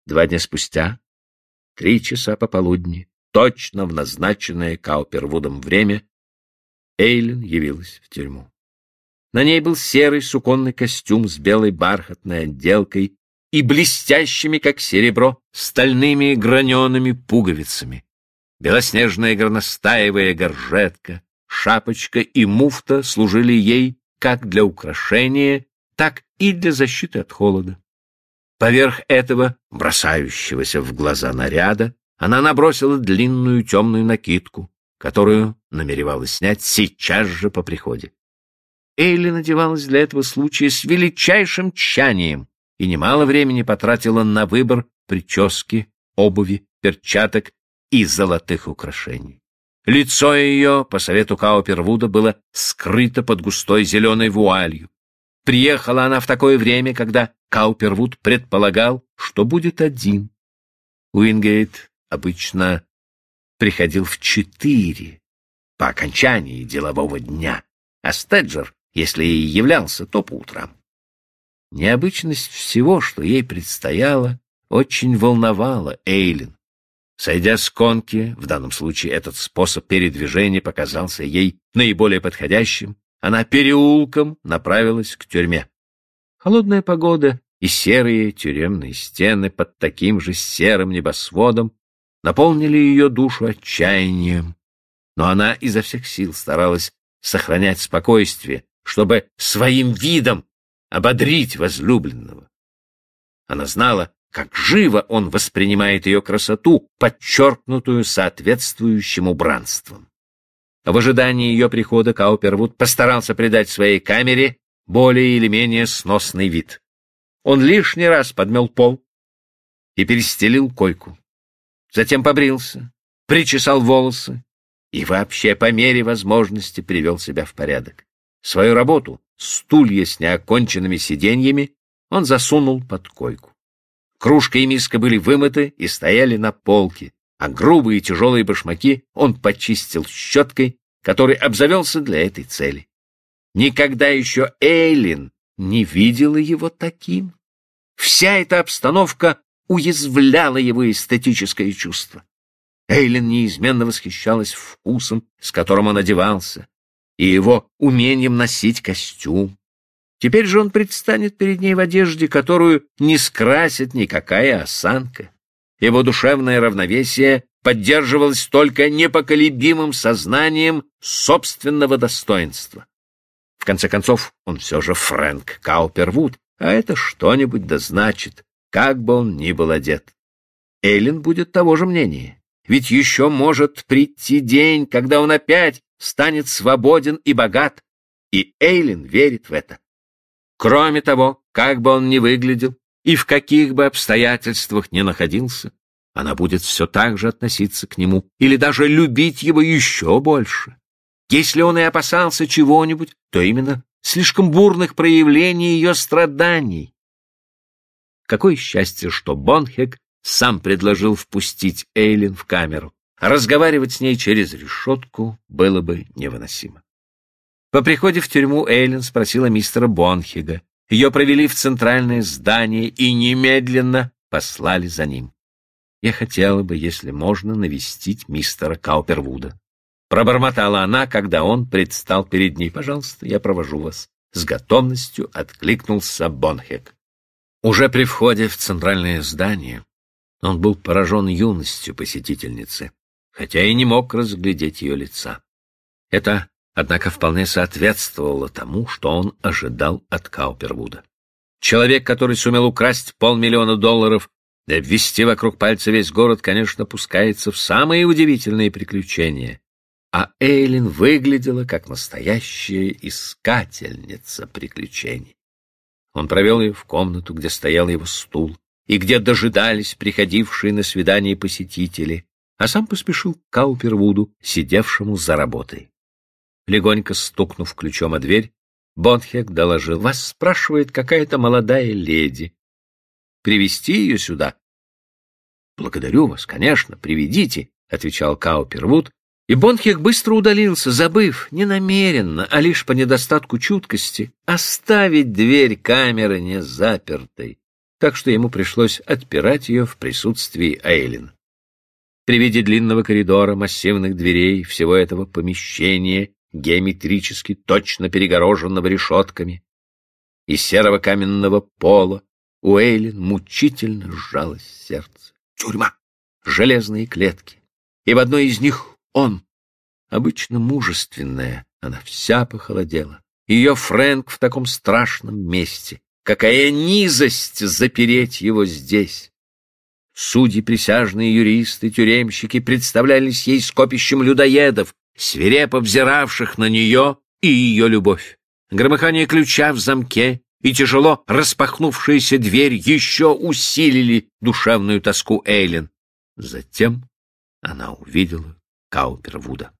2 дня спустя, 3 часа пополудни, точно в назначенное Каупервудом время, Эйлин явилась в тюрьму. На ней был серый суконный костюм с белой бархатной отделкой и блестящими, как серебро, стальными гранеными пуговицами. Белоснежная горностаевая горжетка, шапочка и муфта служили ей как для украшения, так и для защиты от холода. Поверх этого, бросающегося в глаза наряда, она набросила длинную темную накидку, которую намеревалась снять сейчас же по приходе. Эйлин одевалась для этого случая с величайшим тщанием и немало времени потратила на выбор прически, обуви, перчаток и золотых украшений. Лицо ее, по совету Каупервуда, было скрыто под густой зеленой вуалью. Приехала она в такое время, когда Каупервуд предполагал, что будет один. Уингейт обычно приходил в 4 по окончании делового дня, а Стеджер, если и являлся, то по утрам. Необычность всего, что ей предстояло, очень волновала Эйлин. Сойдя с конки, в данном случае этот способ передвижения показался ей наиболее подходящим, она переулком направилась к тюрьме. Холодная погода и серые тюремные стены под таким же серым небосводом наполнили ее душу отчаянием, но она изо всех сил старалась сохранять спокойствие, чтобы своим видом ободрить возлюбленного. Она знала, как живо он воспринимает ее красоту, подчеркнутую соответствующим убранством. В ожидании ее прихода Каупервуд постарался придать своей камере более или менее сносный вид. Он лишний раз подмел пол и перестелил койку. Затем побрился, причесал волосы и вообще по мере возможности привел себя в порядок. Свою работу, стулья с неоконченными сиденьями, он засунул под койку. Кружка и миска были вымыты и стояли на полке, а грубые тяжелые башмаки он почистил щеткой, который обзавелся для этой цели. Никогда еще Эйлин не видела его таким. Вся эта обстановка уязвляла его эстетическое чувство. Эйлин неизменно восхищалась вкусом, с которым он одевался, и его умением носить костюм. Теперь же он предстанет перед ней в одежде, которую не скрасит никакая осанка. Его душевное равновесие поддерживалось только непоколебимым сознанием собственного достоинства. В конце концов, он все же Фрэнк Каупервуд, а это что-нибудь да значит, как бы он ни был одет. Эйлин будет того же мнения, ведь еще может прийти день, когда он опять станет свободен и богат, и Эйлин верит в это. Кроме того, как бы он ни выглядел и в каких бы обстоятельствах ни находился, она будет все так же относиться к нему или даже любить его еще больше. Если он и опасался чего-нибудь, то именно слишком бурных проявлений ее страданий. Какое счастье, что Бонхек сам предложил впустить Эйлин в камеру. Разговаривать с ней через решетку было бы невыносимо. По приходе в тюрьму Эйлин спросила мистера Бонхега. Ее провели в центральное здание и немедленно послали за ним. «Я хотела бы, если можно, навестить мистера Каупервуда», — пробормотала она, когда он предстал перед ней. «Пожалуйста, я провожу вас». С готовностью откликнулся Бонхег. Уже при входе в центральное здание он был поражен юностью посетительницы, хотя и не мог разглядеть ее лица. Это, однако, вполне соответствовало тому, что он ожидал от Каупервуда. Человек, который сумел украсть $500 000 и обвести вокруг пальца весь город, конечно, пускается в самые удивительные приключения. А Эйлин выглядела как настоящая искательница приключений. Он провел ее в комнату, где стоял его стул, и где дожидались приходившие на свидание посетители, а сам поспешил к Каупервуду, сидевшему за работой. Легонько стукнув ключом о дверь, Бонхег доложил: «Вас спрашивает какая-то молодая леди. Привезти ее сюда?» «Благодарю вас, конечно, приведите», — отвечал Каупервуд, и Бонхег быстро удалился, забыв, не намеренно, а лишь по недостатку чуткости, оставить дверь камеры незапертой. так что ему пришлось отпирать ее в присутствии Эйлин. При виде длинного коридора, массивных дверей, всего этого помещения, геометрически точно перегороженного решетками, и серого каменного пола, у Эйлин мучительно сжалось сердце. Тюрьма, железные клетки, и в одной из них он, обычно мужественная, она вся похолодела. Ее Фрэнк в таком страшном месте. Какая низость запереть его здесь! Судьи, присяжные юристы, тюремщики представлялись ей скопищем людоедов, свирепо взиравших на нее и ее любовь. Громыхание ключа в замке и тяжело распахнувшаяся дверь еще усилили душевную тоску Эйлин. Затем она увидела Каупервуда.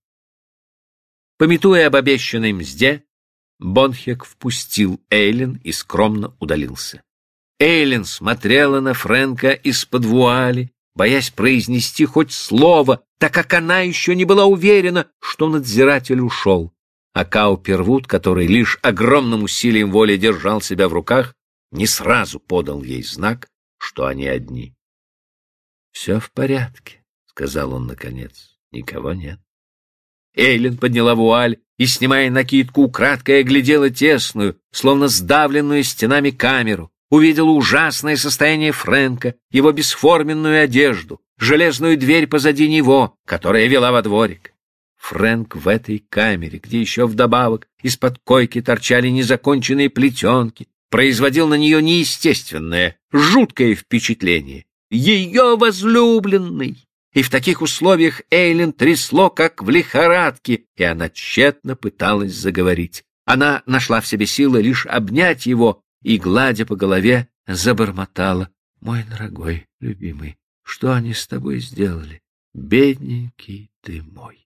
Памятуя об обещанной мзде, Бонхек впустил Эйлин и скромно удалился. Эйлин смотрела на Фрэнка из-под вуали, боясь произнести хоть слово, так как она еще не была уверена, что надзиратель ушел. А Каупервуд, который лишь огромным усилием воли держал себя в руках, не сразу подал ей знак, что они одни. — Все в порядке, — сказал он наконец. — Никого нет. Эйлин подняла вуаль и, снимая накидку, украдкой оглядела тесную, словно сдавленную стенами камеру, увидела ужасное состояние Фрэнка, его бесформенную одежду, железную дверь позади него, которая вела во дворик. Фрэнк в этой камере, где еще вдобавок из-под койки торчали незаконченные плетенки, производил на нее неестественное, жуткое впечатление. Ее возлюбленный! И в таких условиях Эйлин трясло, как в лихорадке, и она тщетно пыталась заговорить. Она нашла в себе силы лишь обнять его и, гладя по голове, забормотала: «Мой дорогой, любимый, что они с тобой сделали? Бедненький ты мой!»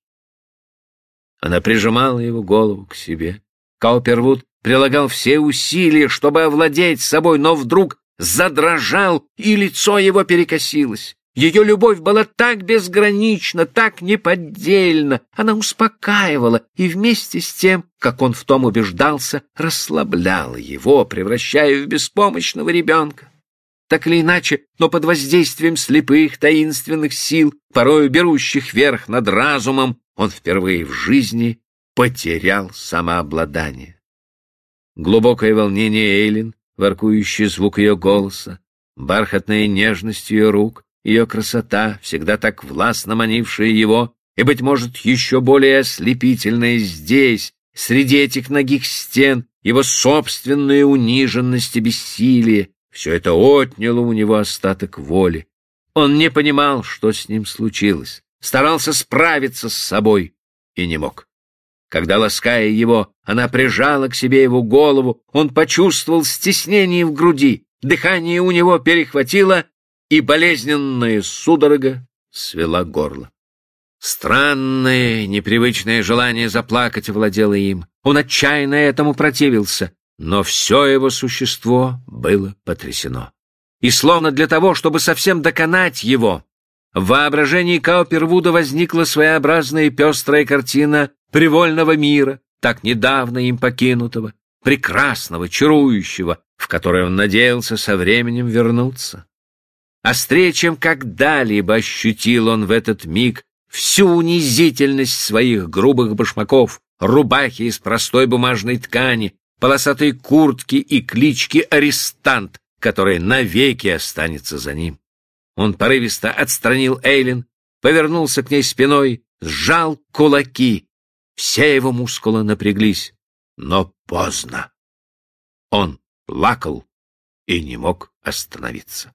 Она прижимала его голову к себе. Каупервуд прилагал все усилия, чтобы овладеть собой, но вдруг задрожал, и лицо его перекосилось. Ее любовь была так безгранична, так неподдельна. Она успокаивала и вместе с тем, как он в том убеждался, расслабляла его, превращая в беспомощного ребенка. Так или иначе, но под воздействием слепых, таинственных сил, порою берущих верх над разумом, он впервые в жизни потерял самообладание. Глубокое волнение Эйлин, воркующий звук ее голоса, бархатная нежность ее рук, ее красота, всегда так властно манившая его, и, быть может, еще более ослепительная здесь, среди этих нагих стен, его собственная униженность и бессилие, все это отняло у него остаток воли. Он не понимал, что с ним случилось, старался справиться с собой и не мог. Когда, лаская его, она прижала к себе его голову, он почувствовал стеснение в груди, дыхание у него перехватило, и болезненная судорога свела горло. Странное, непривычное желание заплакать овладело им. Он отчаянно этому противился, но все его существо было потрясено. И словно для того, чтобы совсем доконать его, в воображении Каупервуда возникла своеобразная пестрая картина привольного мира, так недавно им покинутого, прекрасного, чарующего, в который он надеялся со временем вернуться. Острее, чем когда-либо ощутил он в этот миг всю унизительность своих грубых башмаков, рубахи из простой бумажной ткани, полосатой куртки и клички «Арестант», которая навеки останется за ним. Он порывисто отстранил Эйлин, повернулся к ней спиной, сжал кулаки. Все его мускулы напряглись, но поздно. Он плакал и не мог остановиться.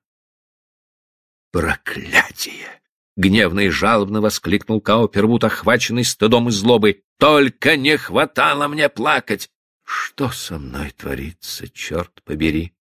«Проклятие!» — гневно и жалобно воскликнул Каупервуд, охваченный стыдом и злобой. «Только не хватало мне плакать! Что со мной творится, черт побери!»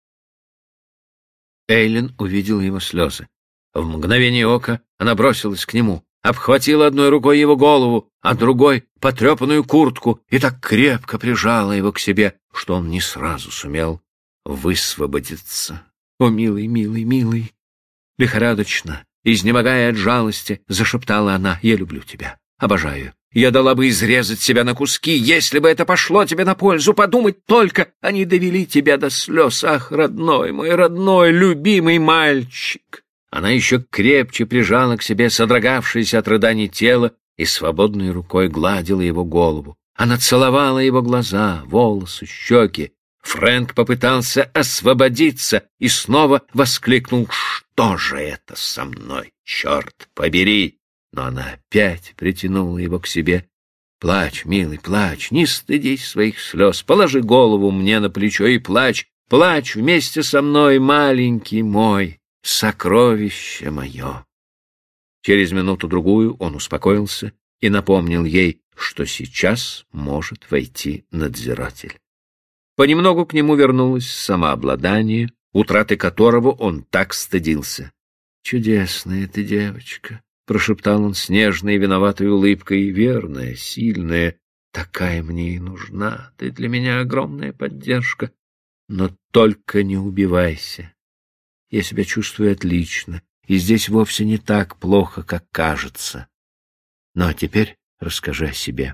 Эйлин увидела его слезы. В мгновение ока она бросилась к нему, обхватила одной рукой его голову, а другой — потрепанную куртку, и так крепко прижала его к себе, что он не сразу сумел высвободиться. «О, милый, милый, милый!» Лихорадочно, изнемогая от жалости, зашептала она: «Я люблю тебя, обожаю, Я дала бы изрезать себя на куски, если бы это пошло тебе на пользу. Подумать только, они довели тебя до слез. Ах, родной мой, родной, любимый мальчик!» Она еще крепче прижала к себе содрогавшееся от рыданий тело и свободной рукой гладила его голову. Она целовала его глаза, волосы, щеки. Фрэнк попытался освободиться и снова воскликнул: «Что же это со мной, черт побери!» Но она опять притянула его к себе. «Плачь, милый, плачь, не стыдись своих слез, положи голову мне на плечо и плачь, плачь вместе со мной, маленький мой, сокровище мое». Через минуту-другую он успокоился и напомнил ей, что сейчас может войти надзиратель. Понемногу к нему вернулось самообладание, утраты которого он так стыдился. «Чудесная ты девочка», — прошептал он с нежной и виноватой улыбкой, — «верная, сильная, такая мне и нужна, ты для меня огромная поддержка, но только не убивайся. Я себя чувствую отлично, и здесь вовсе не так плохо, как кажется. Ну, а теперь расскажи о себе».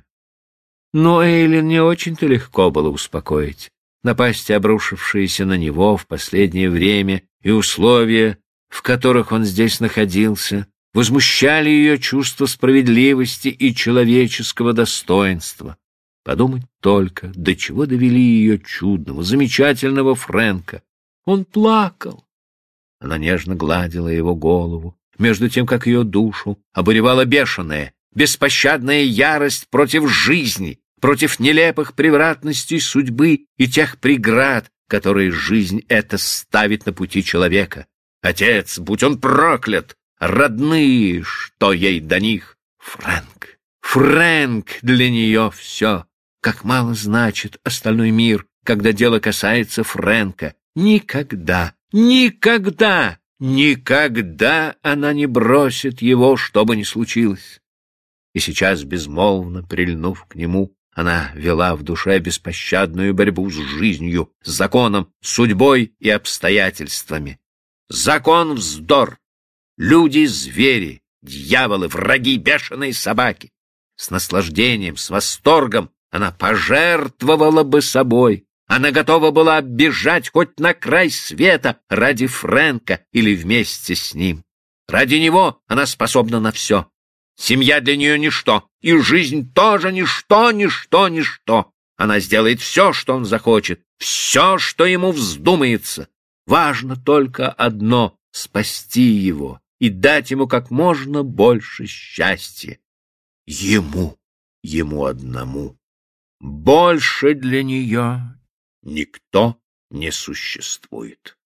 Но Эйлин не очень-то легко было успокоить. Напасти, обрушившиеся на него в последнее время, и условия, в которых он здесь находился, возмущали ее чувство справедливости и человеческого достоинства. Подумать только, до чего довели ее чудного, замечательного Фрэнка. Он плакал. Она нежно гладила его голову, между тем, как ее душу обуревала бешеная, беспощадная ярость против жизни, против нелепых превратностей судьбы и тех преград, которые жизнь эта ставит на пути человека. Отец, будь он проклят! Родные, что ей до них? Фрэнк! Фрэнк для нее все. Как мало значит остальной мир, когда дело касается Фрэнка. Никогда, никогда, никогда она не бросит его, что бы ни случилось. И сейчас, безмолвно прильнув к нему, она вела в душе беспощадную борьбу с жизнью, с законом, судьбой и обстоятельствами. Закон — вздор. Люди — звери, дьяволы, враги, бешеные собаки. С наслаждением, с восторгом она пожертвовала бы собой. Она готова была бежать хоть на край света ради Фрэнка или вместе с ним. Ради него она способна на все. Семья для нее ничто, и жизнь тоже ничто, ничто, ничто. Она сделает все, что он захочет, все, что ему вздумается. Важно только одно — спасти его и дать ему как можно больше счастья. Ему одному. Больше для нее никто не существует.